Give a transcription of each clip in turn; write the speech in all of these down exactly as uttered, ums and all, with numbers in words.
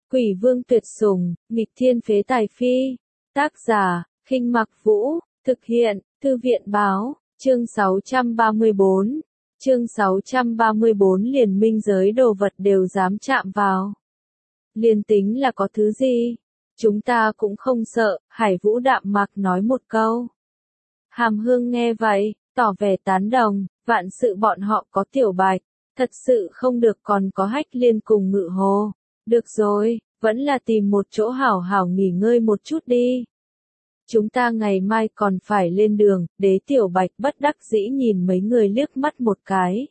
Quỷ vương tuyệt sủng, nghịch thiên phế tài phi. Tác giả, Khinh Mặc Vũ, thực hiện, Thư viện báo, chương sáu trăm ba mươi bốn. Chương sáu trăm ba mươi bốn liền minh giới đồ vật đều dám chạm vào. Liền tính là có thứ gì, chúng ta cũng không sợ, Hải Vũ đạm mạc nói một câu. Hàm Hương nghe vậy, tỏ vẻ tán đồng, vạn sự bọn họ có Tiểu Bạch, thật sự không được còn có Hách Liên cùng Ngự Hồ. Được rồi, vẫn là tìm một chỗ hảo hảo nghỉ ngơi một chút đi. Chúng ta ngày mai còn phải lên đường, Đế Tiểu Bạch bất đắc dĩ nhìn mấy người liếc mắt một cái.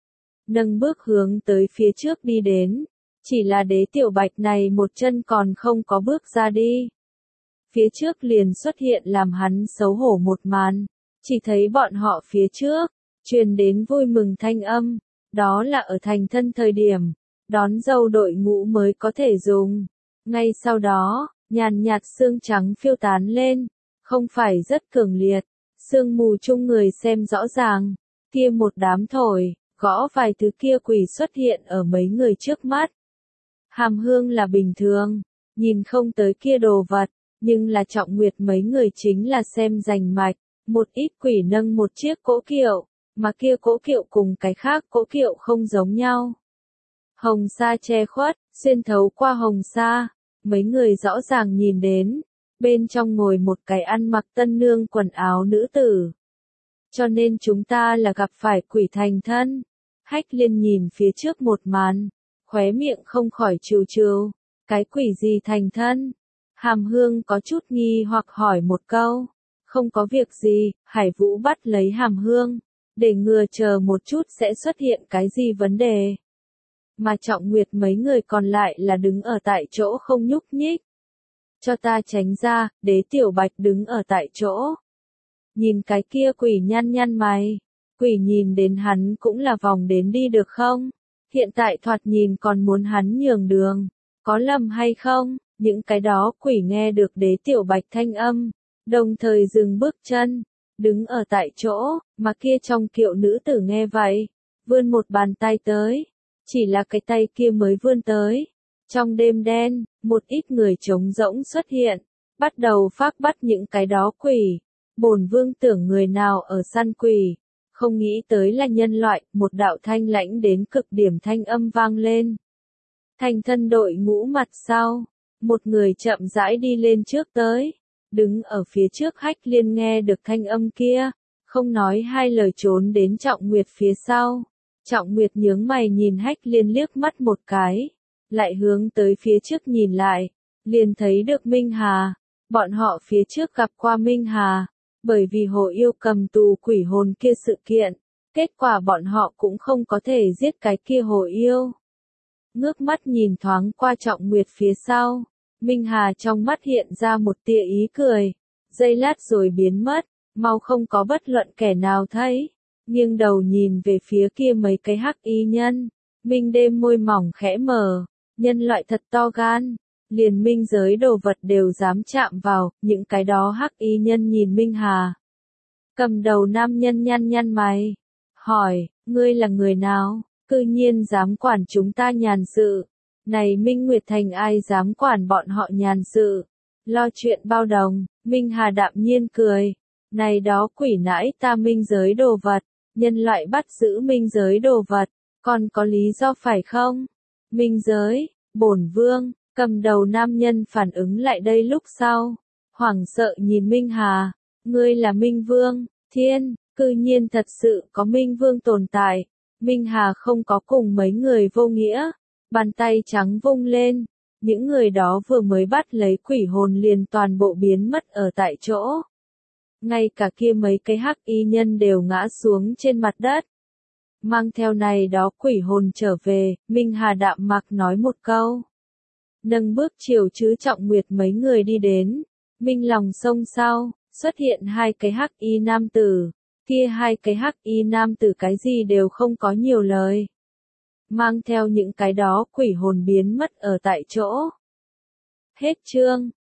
Nâng bước hướng tới phía trước đi đến, chỉ là Đế Tiểu Bạch này một chân còn không có bước ra đi. Phía trước liền xuất hiện làm hắn xấu hổ một màn, chỉ thấy bọn họ phía trước, truyền đến vui mừng thanh âm, đó là ở thành thân thời điểm, đón dâu đội ngũ mới có thể dùng. Ngay sau đó, nhàn nhạt sương trắng phiêu tán lên, không phải rất cường liệt, sương mù chung người xem rõ ràng, kia một đám thổi, gõ vài thứ kia quỷ xuất hiện ở mấy người trước mắt. Hàm Hương là bình thường, nhìn không tới kia đồ vật, nhưng là Trọng Nguyệt mấy người chính là xem rành mạch, một ít quỷ nâng một chiếc cỗ kiệu, mà kia cỗ kiệu cùng cái khác cỗ kiệu không giống nhau. Hồng sa che khuất, xuyên thấu qua hồng sa, mấy người rõ ràng nhìn đến, bên trong ngồi một cái ăn mặc tân nương quần áo nữ tử. Cho nên chúng ta là gặp phải quỷ thành thân. Hách Liên nhìn phía trước một màn, khóe miệng không khỏi trừ trừ, cái quỷ gì thành thân? Hàm Hương có chút nghi hoặc hỏi một câu. Không có việc gì, Hải Vũ bắt lấy Hàm Hương, để ngừa chờ một chút sẽ xuất hiện cái gì vấn đề. Mà Trọng Nguyệt mấy người còn lại là đứng ở tại chỗ không nhúc nhích. Cho ta tránh ra, Đế Tiểu Bạch đứng ở tại chỗ. Nhìn cái kia quỷ nhăn nhăn mày. Quỷ nhìn đến hắn cũng là vòng đến đi được không? Hiện tại thoạt nhìn còn muốn hắn nhường đường. Có lầm hay không? Những cái đó quỷ nghe được Đế Tiểu Bạch thanh âm, đồng thời dừng bước chân, đứng ở tại chỗ, mà kia trong kiệu nữ tử nghe vậy, vươn một bàn tay tới. Chỉ là cái tay kia mới vươn tới. Trong đêm đen, một ít người trống rỗng xuất hiện, bắt đầu phác bắt những cái đó quỷ. Bổn vương tưởng người nào ở săn quỷ, không nghĩ tới là nhân loại, một đạo thanh lãnh đến cực điểm thanh âm vang lên. Thành thân đội ngũ mặt sau, một người chậm rãi đi lên trước tới, đứng ở phía trước Hách Liên nghe được thanh âm kia, không nói hai lời trốn đến Trọng Nguyệt phía sau. Trọng Nguyệt nhướng mày nhìn Hách Liên liếc mắt một cái, lại hướng tới phía trước nhìn lại, liền thấy được Minh Hà. Bọn họ phía trước gặp qua Minh Hà, bởi vì hồ yêu cầm tù quỷ hồn kia sự kiện, kết quả bọn họ cũng không có thể giết cái kia hồ yêu. Ngước mắt nhìn thoáng qua Trọng Nguyệt phía sau, Minh Hà trong mắt hiện ra một tia ý cười, giây lát rồi biến mất, mau không có bất luận kẻ nào thấy. Nghiêng đầu nhìn về phía kia mấy cái hắc y nhân, Minh đêm môi mỏng khẽ mở, nhân loại thật to gan, liền minh giới đồ vật đều dám chạm vào, những cái đó hắc y nhân nhìn Minh Hà. Cầm đầu nam nhân nhăn nhăn mày, hỏi, ngươi là người nào, cư nhiên dám quản chúng ta nhàn sự, này Minh Nguyệt Thành ai dám quản bọn họ nhàn sự, lo chuyện bao đồng. Minh Hà đạm nhiên cười, này đó quỷ nãi ta minh giới đồ vật. Nhân loại bắt giữ minh giới đồ vật, còn có lý do phải không? Minh giới, bổn vương, cầm đầu nam nhân phản ứng lại đây lúc sau, hoảng sợ nhìn Minh Hà, ngươi là Minh Vương, thiên, cư nhiên thật sự có Minh Vương tồn tại. Minh Hà không có cùng mấy người vô nghĩa, bàn tay trắng vung lên, những người đó vừa mới bắt lấy quỷ hồn liền toàn bộ biến mất ở tại chỗ. Ngay cả kia mấy cái hắc y nhân đều ngã xuống trên mặt đất. Mang theo này đó quỷ hồn trở về, Minh Hà đạm mạc nói một câu. Nâng bước chiều chứ Trọng Nguyệt mấy người đi đến. Minh lòng sông sau, xuất hiện hai cái hắc y nam tử. Kia hai cái hắc y nam tử cái gì đều không có nhiều lời. Mang theo những cái đó quỷ hồn biến mất ở tại chỗ. Hết chương.